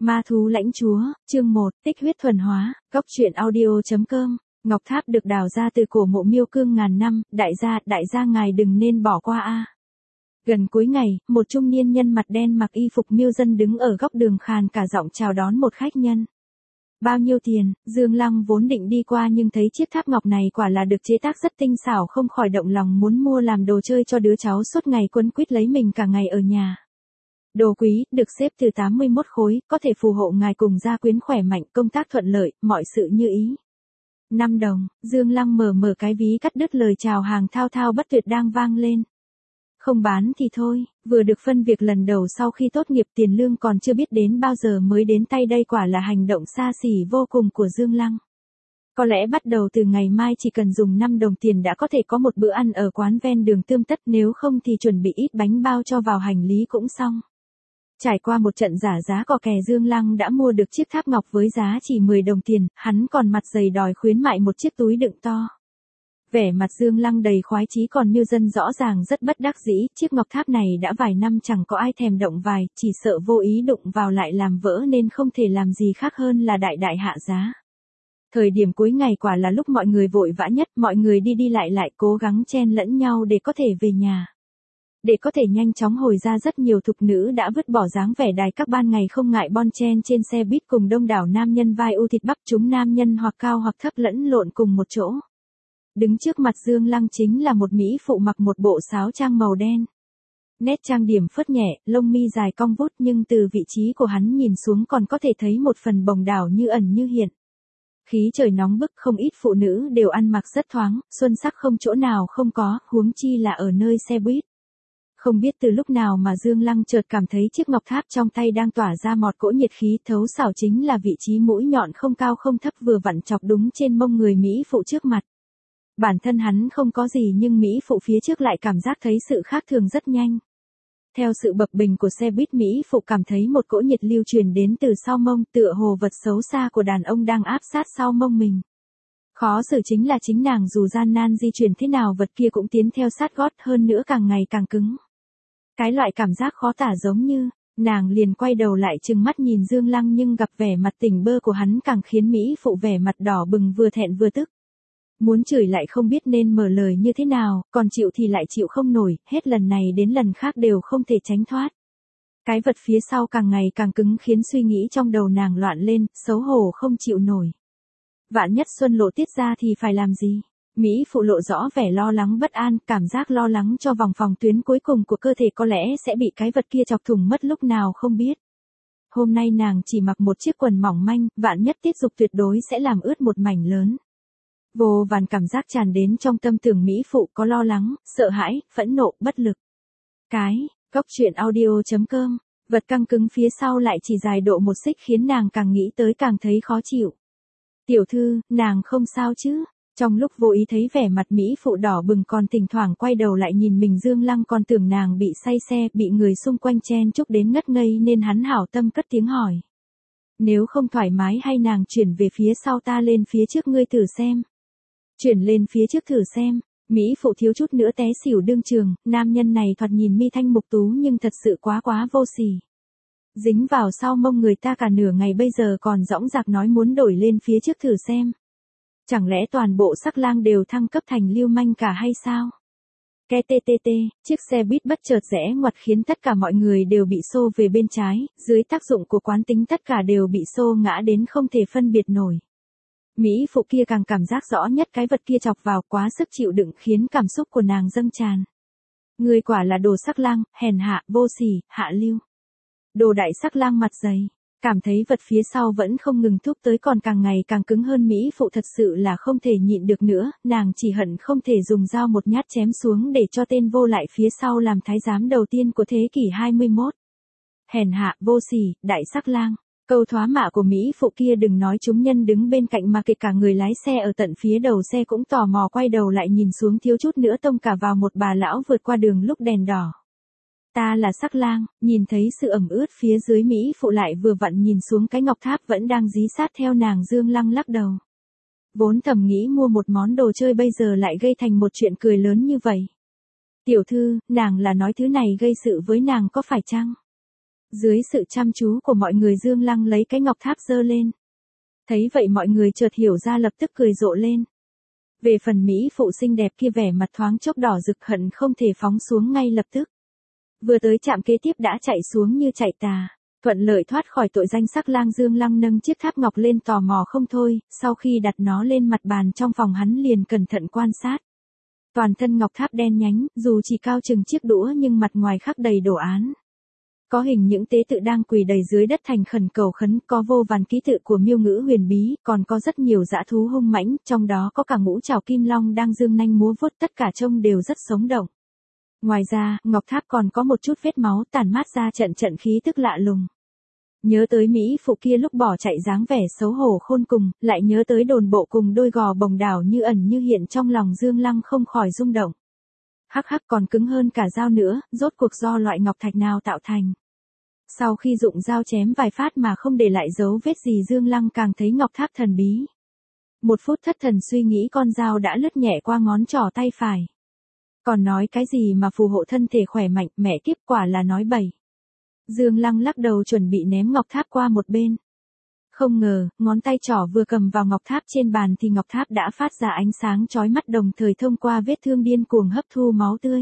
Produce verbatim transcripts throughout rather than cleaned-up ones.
Ma thú lãnh chúa, chương một, tích huyết thuần hóa, góc truyện audio.com. Ngọc tháp được đào ra từ cổ mộ Miêu Cương ngàn năm, đại gia, đại gia ngài đừng nên bỏ qua a. Gần cuối ngày, một trung niên nhân mặt đen mặc y phục miêu dân đứng ở góc đường khàn cả giọng chào đón một khách nhân. Bao nhiêu tiền? Dương Lăng vốn định đi qua nhưng thấy chiếc tháp ngọc này quả là được chế tác rất tinh xảo, không khỏi động lòng muốn mua làm đồ chơi cho đứa cháu suốt ngày quấn quýt lấy mình cả ngày ở nhà. Đồ quý, được xếp từ tám mươi mốt khối, có thể phù hộ ngài cùng gia quyến khỏe mạnh, công tác thuận lợi, mọi sự như ý. năm đồng, Dương Lăng mở mở cái ví, cắt đứt lời chào hàng thao thao bất tuyệt đang vang lên. Không bán thì thôi, vừa được phân việc lần đầu sau khi tốt nghiệp, tiền lương còn chưa biết đến bao giờ mới đến tay, đây quả là hành động xa xỉ vô cùng của Dương Lăng. Có lẽ bắt đầu từ ngày mai chỉ cần dùng năm đồng tiền đã có thể có một bữa ăn ở quán ven đường tươm tất, nếu không thì chuẩn bị ít bánh bao cho vào hành lý cũng xong. Trải qua một trận giả giá cò kè, Dương Lăng đã mua được chiếc tháp ngọc với giá chỉ mười đồng tiền, hắn còn mặt dày đòi khuyến mại một chiếc túi đựng to. Vẻ mặt Dương Lăng đầy khoái chí, còn Miêu Dân rõ ràng rất bất đắc dĩ, chiếc ngọc tháp này đã vài năm chẳng có ai thèm động vài, chỉ sợ vô ý đụng vào lại làm vỡ nên không thể làm gì khác hơn là đại đại hạ giá. Thời điểm cuối ngày quả là lúc mọi người vội vã nhất, mọi người đi đi lại lại cố gắng chen lẫn nhau để có thể về nhà. Để có thể nhanh chóng hồi ra, rất nhiều thục nữ đã vứt bỏ dáng vẻ đài các ban ngày, không ngại bon chen trên xe buýt cùng đông đảo nam nhân vai u thịt bắp, chúng nam nhân hoặc cao hoặc thấp lẫn lộn cùng một chỗ. Đứng trước mặt Dương Lăng chính là một mỹ phụ mặc một bộ sáo trang màu đen. Nét trang điểm phớt nhẹ, lông mi dài cong vút, nhưng từ vị trí của hắn nhìn xuống còn có thể thấy một phần bồng đảo như ẩn như hiện. Khí trời nóng bức, không ít phụ nữ đều ăn mặc rất thoáng, xuân sắc không chỗ nào không có, huống chi là ở nơi xe buýt. Không biết từ lúc nào mà Dương Lăng chợt cảm thấy chiếc ngọc tháp trong tay đang tỏa ra một cỗ nhiệt khí thấu xảo, chính là vị trí mũi nhọn không cao không thấp vừa vặn chọc đúng trên mông người mỹ phụ trước mặt. Bản thân hắn không có gì nhưng mỹ phụ phía trước lại cảm giác thấy sự khác thường rất nhanh. Theo sự bập bềnh của xe buýt, mỹ phụ cảm thấy một cỗ nhiệt lưu truyền đến từ sau mông, tựa hồ vật xấu xa của đàn ông đang áp sát sau mông mình. Khó xử chính là chính nàng dù gian nan di chuyển thế nào, vật kia cũng tiến theo sát gót, hơn nữa càng ngày càng cứng. Cái loại cảm giác khó tả giống như, nàng liền quay đầu lại trừng mắt nhìn Dương Lăng, nhưng gặp vẻ mặt tỉnh bơ của hắn càng khiến mỹ phụ vẻ mặt đỏ bừng, vừa thẹn vừa tức. Muốn chửi lại không biết nên mở lời như thế nào, còn chịu thì lại chịu không nổi, hết lần này đến lần khác đều không thể tránh thoát. Cái vật phía sau càng ngày càng cứng khiến suy nghĩ trong đầu nàng loạn lên, xấu hổ không chịu nổi. Vạn nhất Xuân Lộ tiết ra thì phải làm gì? Mỹ phụ lộ rõ vẻ lo lắng bất an, cảm giác lo lắng cho vòng phòng tuyến cuối cùng của cơ thể có lẽ sẽ bị cái vật kia chọc thủng mất lúc nào không biết. Hôm nay nàng chỉ mặc một chiếc quần mỏng manh, vạn nhất tiết dục tuyệt đối sẽ làm ướt một mảnh lớn. Vô vàn cảm giác tràn đến trong tâm tưởng mỹ phụ, có lo lắng, sợ hãi, phẫn nộ, bất lực. Cái, góc truyện audio.com, vật căng cứng phía sau lại chỉ dài độ một xích khiến nàng càng nghĩ tới càng thấy khó chịu. Tiểu thư, nàng không sao chứ? Trong lúc vô ý thấy vẻ mặt mỹ phụ đỏ bừng còn thỉnh thoảng quay đầu lại nhìn mình, Dương Lăng còn tưởng nàng bị say xe, bị người xung quanh chen chúc đến ngất ngây nên hắn hảo tâm cất tiếng hỏi. Nếu không thoải mái hay nàng chuyển về phía sau, ta lên phía trước ngươi thử xem. Chuyển lên phía trước thử xem, mỹ phụ thiếu chút nữa té xỉu đương trường, nam nhân này thoạt nhìn mi thanh mục tú nhưng thật sự quá quá vô sỉ. Dính vào sau mông người ta cả nửa ngày bây giờ còn dõng dạc nói muốn đổi lên phía trước thử xem. Chẳng lẽ toàn bộ sắc lang đều thăng cấp thành lưu manh cả hay sao? Ke tê tê tê, chiếc xe buýt bất chợt rẽ ngoặt khiến tất cả mọi người đều bị xô về bên trái, dưới tác dụng của quán tính tất cả đều bị xô ngã đến không thể phân biệt nổi. Mỹ phụ kia càng cảm giác rõ nhất cái vật kia chọc vào quá sức chịu đựng khiến cảm xúc của nàng dâng tràn. Người quả là đồ sắc lang, hèn hạ, vô sỉ, hạ lưu. Đồ đại sắc lang mặt dày. Cảm thấy vật phía sau vẫn không ngừng thúc tới còn càng ngày càng cứng hơn, mỹ phụ thật sự là không thể nhịn được nữa, nàng chỉ hận không thể dùng dao một nhát chém xuống để cho tên vô lại phía sau làm thái giám đầu tiên của thế kỷ hai mươi mốt. Hèn hạ, vô sỉ, đại sắc lang. Câu thoá mạ của mỹ phụ kia đừng nói chúng nhân đứng bên cạnh mà kể cả người lái xe ở tận phía đầu xe cũng tò mò quay đầu lại nhìn xuống, thiếu chút nữa tông cả vào một bà lão vượt qua đường lúc đèn đỏ. Ta là sắc lang, nhìn thấy sự ẩm ướt phía dưới, mỹ phụ lại vừa vặn nhìn xuống cái ngọc tháp vẫn đang dí sát theo nàng. Dương Lăng lắc đầu. Vốn thầm nghĩ mua một món đồ chơi bây giờ lại gây thành một chuyện cười lớn như vậy. Tiểu thư, nàng là nói thứ này gây sự với nàng có phải chăng? Dưới sự chăm chú của mọi người Dương Lăng lấy cái ngọc tháp giơ lên. Thấy vậy mọi người chợt hiểu ra lập tức cười rộ lên. Về phần Mỹ phụ xinh đẹp kia vẻ mặt thoáng chốc đỏ rực hận không thể phóng xuống ngay lập tức. Vừa tới trạm kế tiếp đã chạy xuống như chạy tà. Thuận lợi thoát khỏi tội danh sắc lang Dương Lăng nâng chiếc tháp ngọc lên tò mò không thôi, sau khi đặt nó lên mặt bàn trong phòng hắn liền cẩn thận quan sát. Toàn thân ngọc tháp đen nhánh, dù chỉ cao chừng chiếc đũa nhưng mặt ngoài khắc đầy đồ án. Có hình những tế tự đang quỳ đầy dưới đất thành khẩn cầu khấn, có vô vàn ký tự của miêu ngữ huyền bí, còn có rất nhiều dã thú hung mãnh, trong đó có cả ngũ trảo kim long đang dương nanh múa vuốt, tất cả trông đều rất sống động. Ngoài ra, ngọc tháp còn có một chút vết máu tản mát ra trận trận khí tức lạ lùng. Nhớ tới Mỹ phụ kia lúc bỏ chạy dáng vẻ xấu hổ khôn cùng, lại nhớ tới đồn bộ cùng đôi gò bồng đảo như ẩn như hiện trong lòng Dương Lăng không khỏi rung động. Hắc hắc còn cứng hơn cả dao nữa, rốt cuộc do loại ngọc thạch nào tạo thành. Sau khi dụng dao chém vài phát mà không để lại dấu vết gì Dương Lăng càng thấy ngọc tháp thần bí. Một phút thất thần suy nghĩ con dao đã lướt nhẹ qua ngón trỏ tay phải. Còn nói cái gì mà phù hộ thân thể khỏe mạnh, mẹ kiếp quả là nói bậy. Dương Lăng lắc đầu chuẩn bị ném ngọc tháp qua một bên. Không ngờ, ngón tay trỏ vừa cầm vào ngọc tháp trên bàn thì ngọc tháp đã phát ra ánh sáng chói mắt đồng thời thông qua vết thương điên cuồng hấp thu máu tươi.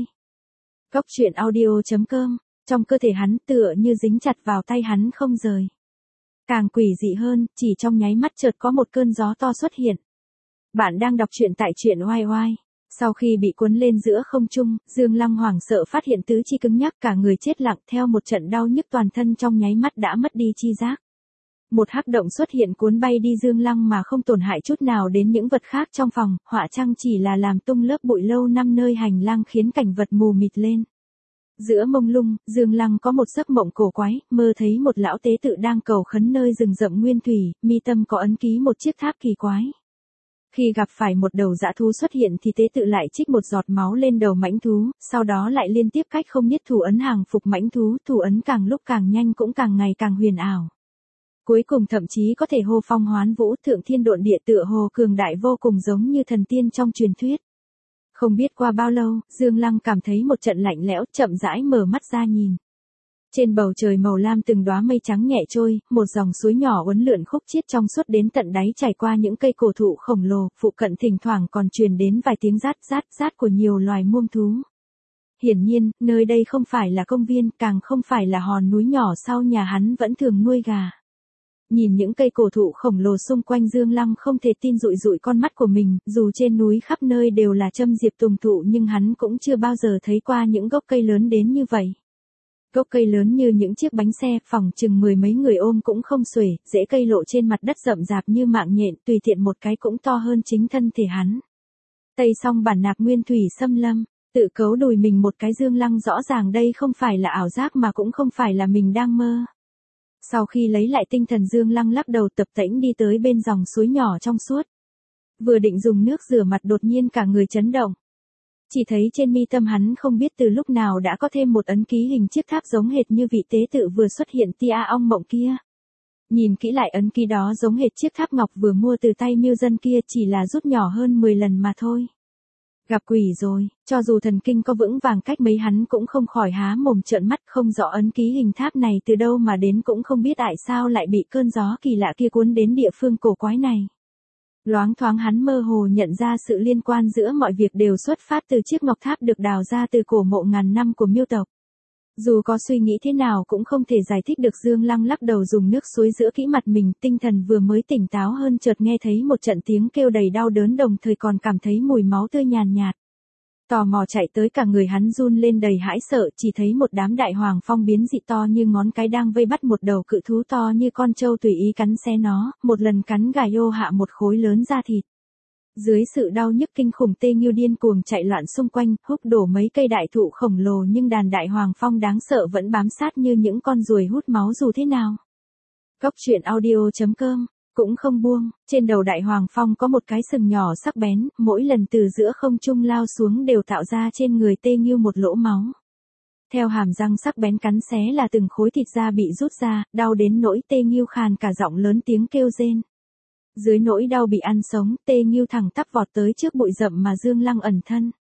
Cốc truyện audio chấm com, trong cơ thể hắn tựa như dính chặt vào tay hắn không rời. Càng quỷ dị hơn, chỉ trong nháy mắt chợt có một cơn gió to xuất hiện. Bạn đang đọc truyện tại truyện oai oai. Sau khi bị cuốn lên giữa không trung, Dương Lăng hoảng sợ phát hiện tứ chi cứng nhắc cả người chết lặng theo một trận đau nhức toàn thân trong nháy mắt đã mất đi chi giác. Một hắc động xuất hiện cuốn bay đi Dương Lăng mà không tổn hại chút nào đến những vật khác trong phòng, họa chăng chỉ là làm tung lớp bụi lâu năm nơi hành lang khiến cảnh vật mù mịt lên. Giữa mông lung, Dương Lăng có một giấc mộng cổ quái, mơ thấy một lão tế tự đang cầu khấn nơi rừng rậm nguyên thủy, mi tâm có ấn ký một chiếc tháp kỳ quái. Khi gặp phải một đầu dã thú xuất hiện thì tế tự lại trích một giọt máu lên đầu mãnh thú, sau đó lại liên tiếp cách không nhất thủ ấn hàng phục mãnh thú, thủ ấn càng lúc càng nhanh cũng càng ngày càng huyền ảo. Cuối cùng thậm chí có thể hô phong hoán vũ, thượng thiên độn địa, tựa hồ cường đại vô cùng giống như thần tiên trong truyền thuyết. Không biết qua bao lâu, Dương Lăng cảm thấy một trận lạnh lẽo, chậm rãi mở mắt ra nhìn. Trên bầu trời màu lam từng đóa mây trắng nhẹ trôi, một dòng suối nhỏ uốn lượn khúc chiết trong suốt đến tận đáy chảy qua những cây cổ thụ khổng lồ, phụ cận thỉnh thoảng còn truyền đến vài tiếng rát rát rát của nhiều loài muông thú. Hiển nhiên, nơi đây không phải là công viên, càng không phải là hòn núi nhỏ sau nhà hắn vẫn thường nuôi gà. Nhìn những cây cổ thụ khổng lồ xung quanh Dương Lăng không thể tin dụi dụi con mắt của mình, dù trên núi khắp nơi đều là châm diệp tùng thụ nhưng hắn cũng chưa bao giờ thấy qua những gốc cây lớn đến như vậy. Gốc cây lớn như những chiếc bánh xe, phỏng chừng mười mấy người ôm cũng không xuể, rễ cây lộ trên mặt đất rậm rạp như mạng nhện, tùy tiện một cái cũng to hơn chính thân thể hắn. Tây song bản nạc nguyên thủy xâm lâm, tự cấu đùi mình một cái Dương Lăng rõ ràng đây không phải là ảo giác mà cũng không phải là mình đang mơ. Sau khi lấy lại tinh thần Dương Lăng lắc đầu tập tễnh đi tới bên dòng suối nhỏ trong suốt. Vừa định dùng nước rửa mặt đột nhiên cả người chấn động. Chỉ thấy trên mi tâm hắn không biết từ lúc nào đã có thêm một ấn ký hình chiếc tháp giống hệt như vị tế tự vừa xuất hiện tia ong mộng kia. Nhìn kỹ lại ấn ký đó giống hệt chiếc tháp ngọc vừa mua từ tay miêu dân kia, chỉ là rút nhỏ hơn mười lần mà thôi. Gặp quỷ rồi, cho dù thần kinh có vững vàng cách mấy hắn cũng không khỏi há mồm trợn mắt, không rõ ấn ký hình tháp này từ đâu mà đến, cũng không biết tại sao lại bị cơn gió kỳ lạ kia cuốn đến địa phương cổ quái này. Loáng thoáng hắn mơ hồ nhận ra sự liên quan giữa mọi việc đều xuất phát từ chiếc ngọc tháp được đào ra từ cổ mộ ngàn năm của miêu tộc. Dù có suy nghĩ thế nào cũng không thể giải thích được. Dương Lăng lắc đầu dùng nước suối giữa kỹ mặt mình, tinh thần vừa mới tỉnh táo hơn chợt nghe thấy một trận tiếng kêu đầy đau đớn, đồng thời còn cảm thấy mùi máu tươi nhàn nhạt. Tò mò chạy tới, cả người hắn run lên đầy hãi sợ, chỉ thấy một đám đại hoàng phong biến dị to như ngón cái đang vây bắt một đầu cự thú to như con trâu tùy ý cắn xé nó, một lần cắn gà yô hạ một khối lớn da thịt. Dưới sự đau nhức kinh khủng, tê nghiêu điên cuồng chạy loạn xung quanh, húc đổ mấy cây đại thụ khổng lồ, nhưng đàn đại hoàng phong đáng sợ vẫn bám sát như những con ruồi hút máu dù thế nào. Cốc truyện audio chấm com cũng không buông, trên đầu đại hoàng phong có một cái sừng nhỏ sắc bén, mỗi lần từ giữa không trung lao xuống đều tạo ra trên người tê nghiêu một lỗ máu. Theo hàm răng sắc bén cắn xé là từng khối thịt da bị rút ra, đau đến nỗi tê nghiêu khàn cả giọng lớn tiếng kêu rên. Dưới nỗi đau bị ăn sống, tê nghiêu thẳng tắp vọt tới trước bụi rậm mà Dương Lăng ẩn thân.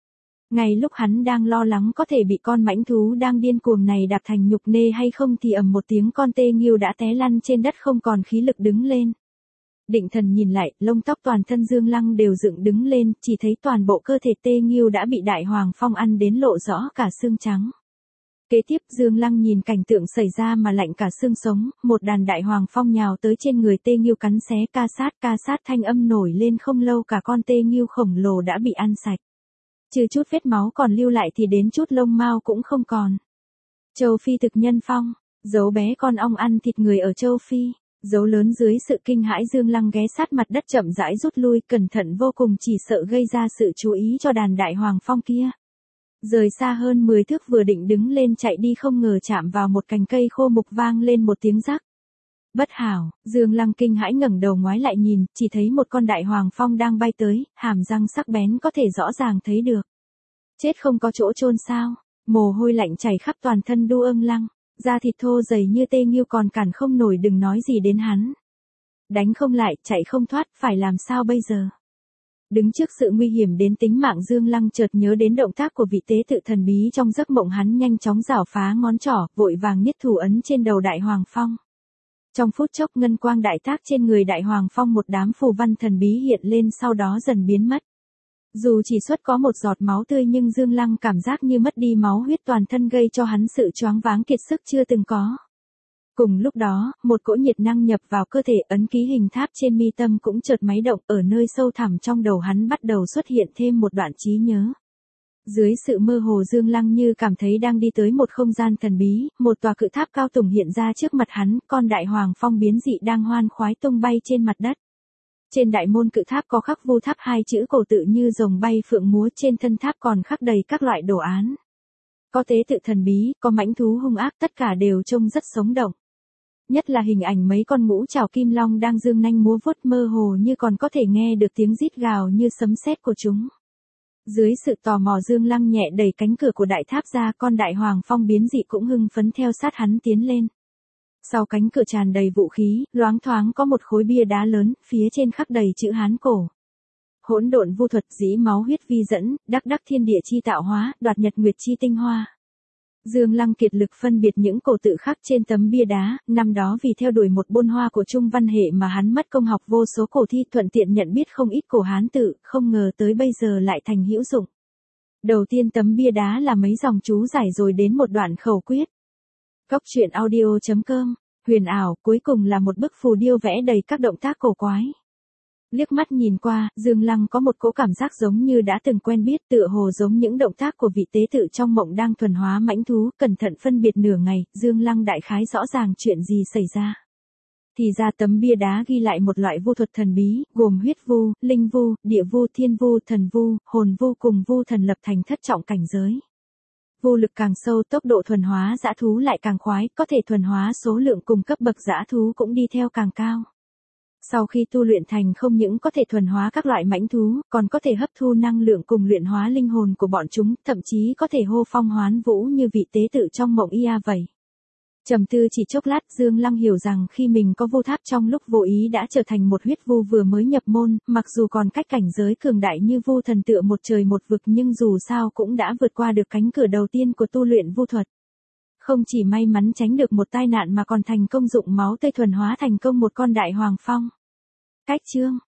Ngay lúc hắn đang lo lắng có thể bị con mãnh thú đang điên cuồng này đạp thành nhục nê hay không thì ầm một tiếng con tê nghiêu đã té lăn trên đất không còn khí lực đứng lên. Định thần nhìn lại, lông tóc toàn thân Dương Lăng đều dựng đứng lên, chỉ thấy toàn bộ cơ thể tê nghiêu đã bị Đại Hoàng Phong ăn đến lộ rõ cả xương trắng. Kế tiếp Dương Lăng nhìn cảnh tượng xảy ra mà lạnh cả xương sống, một đàn Đại Hoàng Phong nhào tới trên người tê nghiêu cắn xé ca sát ca sát thanh âm nổi lên không lâu cả con tê nghiêu khổng lồ đã bị ăn sạch. Trừ chút vết máu còn lưu lại thì đến chút lông mao cũng không còn. Châu Phi thực nhân phong, dấu bé con ong ăn thịt người ở châu Phi. Dấu lớn dưới sự kinh hãi Dương Lăng ghé sát mặt đất chậm rãi rút lui cẩn thận vô cùng chỉ sợ gây ra sự chú ý cho đàn Đại Hoàng Phong kia. Rời xa hơn mười thước vừa định đứng lên chạy đi không ngờ chạm vào một cành cây khô mục vang lên một tiếng rắc. Bất hảo, Dương Lăng kinh hãi ngẩng đầu ngoái lại nhìn, chỉ thấy một con Đại Hoàng Phong đang bay tới, hàm răng sắc bén có thể rõ ràng thấy được. Chết không có chỗ chôn sao, mồ hôi lạnh chảy khắp toàn thân Đu Ưng Lăng. Da thịt thô dày như tê nghiêu còn cản không nổi đừng nói gì đến hắn. Đánh không lại, chạy không thoát, phải làm sao bây giờ? Đứng trước sự nguy hiểm đến tính mạng Dương Lăng chợt nhớ đến động tác của vị tế tự thần bí trong giấc mộng hắn nhanh chóng giảo phá ngón trỏ, vội vàng niết thủ ấn trên đầu Đại Hoàng Phong. Trong phút chốc ngân quang đại tác trên người Đại Hoàng Phong một đám phù văn thần bí hiện lên sau đó dần biến mất. Dù chỉ xuất có một giọt máu tươi nhưng Dương Lăng cảm giác như mất đi máu huyết toàn thân gây cho hắn sự choáng váng kiệt sức chưa từng có. Cùng lúc đó, một cỗ nhiệt năng nhập vào cơ thể ấn ký hình tháp trên mi tâm cũng chợt máy động ở nơi sâu thẳm trong đầu hắn bắt đầu xuất hiện thêm một đoạn trí nhớ. Dưới sự mơ hồ Dương Lăng như cảm thấy đang đi tới một không gian thần bí, một tòa cự tháp cao tùng hiện ra trước mặt hắn, con Đại Hoàng Phong biến dị đang hoan khoái tung bay trên mặt đất. Trên đại môn cự tháp có khắc vu tháp hai chữ cổ tự như rồng bay phượng múa trên thân tháp còn khắc đầy các loại đồ án. Có tế tự thần bí, có mãnh thú hung ác tất cả đều trông rất sống động. Nhất là hình ảnh mấy con ngũ trảo kim long đang dương nanh múa vuốt mơ hồ như còn có thể nghe được tiếng rít gào như sấm sét của chúng. Dưới sự tò mò Dương Lăng nhẹ đẩy cánh cửa của đại tháp ra con Đại Hoàng Phong biến dị cũng hưng phấn theo sát hắn tiến lên. Sau cánh cửa tràn đầy vũ khí, loáng thoáng có một khối bia đá lớn, phía trên khắc đầy chữ Hán cổ. Hỗn độn vu thuật dĩ máu huyết vi dẫn, đắc đắc thiên địa chi tạo hóa, đoạt nhật nguyệt chi tinh hoa. Dương Lăng kiệt lực phân biệt những cổ tự khắc trên tấm bia đá, năm đó vì theo đuổi một bôn hoa của Trung văn hệ mà hắn mất công học vô số cổ thi thuận tiện nhận biết không ít cổ Hán tự, không ngờ tới bây giờ lại thành hữu dụng. Đầu tiên tấm bia đá là mấy dòng chú giải rồi đến một đoạn khẩu quyết. Cốc truyện audio chấm com, huyền ảo, cuối cùng là một bức phù điêu vẽ đầy các động tác cổ quái. Liếc mắt nhìn qua, Dương Lăng có một cỗ cảm giác giống như đã từng quen biết tựa hồ giống những động tác của vị tế tự trong mộng đang thuần hóa mãnh thú, cẩn thận phân biệt nửa ngày, Dương Lăng đại khái rõ ràng chuyện gì xảy ra. Thì ra tấm bia đá ghi lại một loại vu thuật thần bí, gồm huyết vu, linh vu, địa vu, thiên vu, thần vu, hồn vu cùng vu thần lập thành thất trọng cảnh giới. Vu lực càng sâu tốc độ thuần hóa dã thú lại càng khoái, có thể thuần hóa số lượng cùng cấp bậc dã thú cũng đi theo càng cao. Sau khi tu luyện thành không những có thể thuần hóa các loại mãnh thú, còn có thể hấp thu năng lượng cùng luyện hóa linh hồn của bọn chúng, thậm chí có thể hô phong hoán vũ như vị tế tự trong mộng ia vậy. Trầm tư chỉ chốc lát Dương Lăng hiểu rằng khi mình có vô tháp trong lúc vô ý đã trở thành một huyết vu vừa mới nhập môn, mặc dù còn cách cảnh giới cường đại như vu thần tựa một trời một vực nhưng dù sao cũng đã vượt qua được cánh cửa đầu tiên của tu luyện vu thuật. Không chỉ may mắn tránh được một tai nạn mà còn thành công dụng máu tươi thuần hóa thành công một con Đại Hoàng Phong. Cách chương